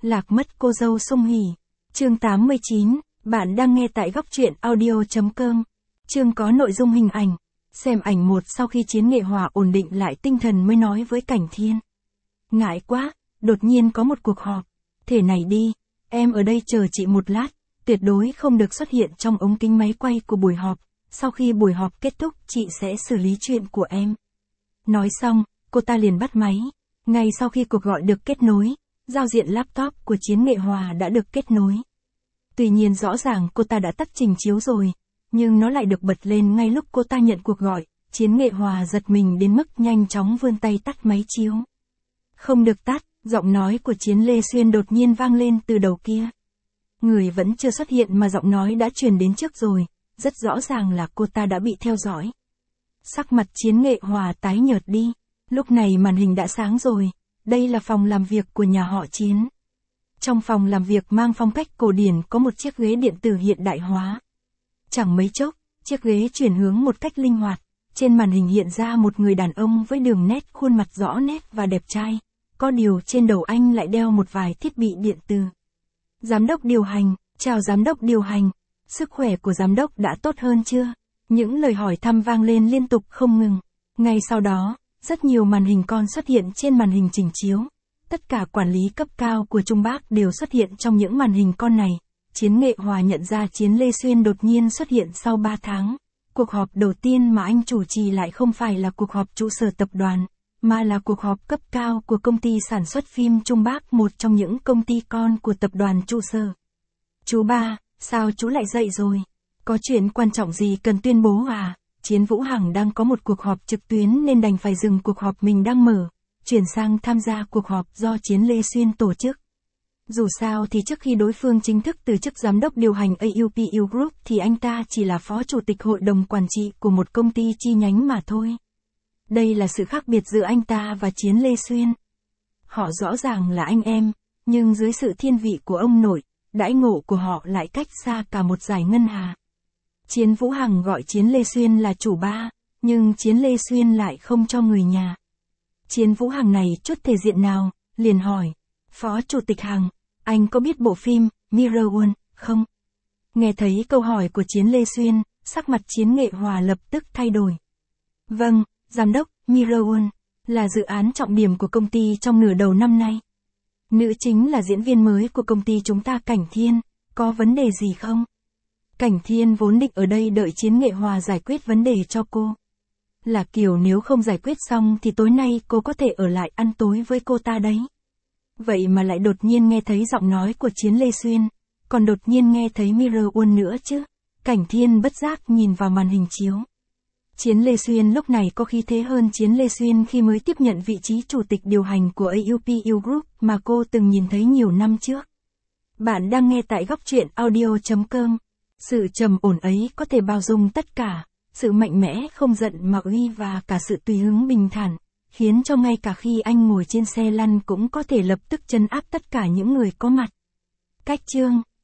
Lạc mất cô dâu Sung Hỉ. Chương 89, bạn đang nghe tại góc truyện audio.com. Chương có nội dung hình ảnh. Xem ảnh 1 sau khi Chiến Nghệ Hòa ổn định lại tinh thần mới nói với Cảnh Thiên. Ngại quá, đột nhiên có một cuộc họp. Thế này đi, em ở đây chờ chị một lát, tuyệt đối không được xuất hiện trong ống kính máy quay của buổi họp. Sau khi buổi họp kết thúc chị sẽ xử lý chuyện của em. Nói xong, cô ta liền bắt máy. Ngay sau khi cuộc gọi được kết nối, giao diện laptop của Chiến Nghệ Hòa đã được kết nối. Tuy nhiên rõ ràng cô ta đã tắt trình chiếu rồi, nhưng nó lại được bật lên ngay lúc cô ta nhận cuộc gọi. Chiến Nghệ Hòa giật mình đến mức nhanh chóng vươn tay tắt máy chiếu. Không được tắt, giọng nói của Chiến Lê Xuyên đột nhiên vang lên từ đầu kia. Người vẫn chưa xuất hiện mà giọng nói đã truyền đến trước rồi, rất rõ ràng là cô ta đã bị theo dõi. Sắc mặt Chiến Nghệ Hòa tái nhợt đi, lúc này màn hình đã sáng rồi, đây là phòng làm việc của nhà họ Chiến. Trong phòng làm việc mang phong cách cổ điển có một chiếc ghế điện tử hiện đại hóa. Chẳng mấy chốc, chiếc ghế chuyển hướng một cách linh hoạt, trên màn hình hiện ra một người đàn ông với đường nét khuôn mặt rõ nét và đẹp trai, có điều trên đầu anh lại đeo một vài thiết bị điện tử. Giám đốc điều hành, chào giám đốc điều hành, sức khỏe của giám đốc đã tốt hơn chưa? Những lời hỏi thăm vang lên liên tục không ngừng. Ngay sau đó, rất nhiều màn hình con xuất hiện trên màn hình trình chiếu. Tất cả quản lý cấp cao của Trung Bắc đều xuất hiện trong những màn hình con này. Chiến Nghệ Hòa nhận ra Chiến Lê Xuyên đột nhiên xuất hiện sau 3 tháng. Cuộc họp đầu tiên mà anh chủ trì lại không phải là cuộc họp trụ sở tập đoàn, mà là cuộc họp cấp cao của công ty sản xuất phim Trung Bắc, một trong những công ty con của tập đoàn trụ sở. Chú ba, sao chú lại dậy rồi? Có chuyện quan trọng gì cần tuyên bố à? Chiến Vũ Hằng đang có một cuộc họp trực tuyến nên đành phải dừng cuộc họp mình đang mở, chuyển sang tham gia cuộc họp do Chiến Lê Xuyên tổ chức. Dù sao thì trước khi đối phương chính thức từ chức giám đốc điều hành AUPU Group thì anh ta chỉ là phó chủ tịch hội đồng quản trị của một công ty chi nhánh mà thôi. Đây là sự khác biệt giữa anh ta và Chiến Lê Xuyên. Họ rõ ràng là anh em, nhưng dưới sự thiên vị của ông nội, đãi ngộ của họ lại cách xa cả một dải ngân hà. Chiến Vũ Hằng gọi Chiến Lê Xuyên là chủ ba, nhưng Chiến Lê Xuyên lại không cho người nhà. Chiến Vũ Hằng này chút thể diện nào, liền hỏi, Phó Chủ tịch Hằng, anh có biết bộ phim Mirror World không? Nghe thấy câu hỏi của Chiến Lê Xuyên, sắc mặt Chiến Nghệ Hòa lập tức thay đổi. Vâng, giám đốc, Mirror World là dự án trọng điểm của công ty trong nửa đầu năm nay. Nữ chính là diễn viên mới của công ty chúng ta. Cảnh Thiên, có vấn đề gì không? Cảnh Thiên vốn định ở đây đợi Chiến Nghệ Hòa giải quyết vấn đề cho cô. Là kiểu nếu không giải quyết xong thì tối nay cô có thể ở lại ăn tối với cô ta đấy. Vậy mà lại đột nhiên nghe thấy giọng nói của Chiến Lê Xuyên, còn đột nhiên nghe thấy Mirror World nữa chứ. Cảnh Thiên bất giác nhìn vào màn hình chiếu. Chiến Lê Xuyên lúc này có khí thế hơn Chiến Lê Xuyên khi mới tiếp nhận vị trí chủ tịch điều hành của AUPU Group mà cô từng nhìn thấy nhiều năm trước. Bạn đang nghe tại góc truyện audio.com. Sự trầm ổn ấy có thể bao dung tất cả, sự mạnh mẽ không giận mà uy và cả sự tùy hứng bình thản, khiến cho ngay cả khi anh ngồi trên xe lăn cũng có thể lập tức trấn áp tất cả những người có mặt. Cách chương,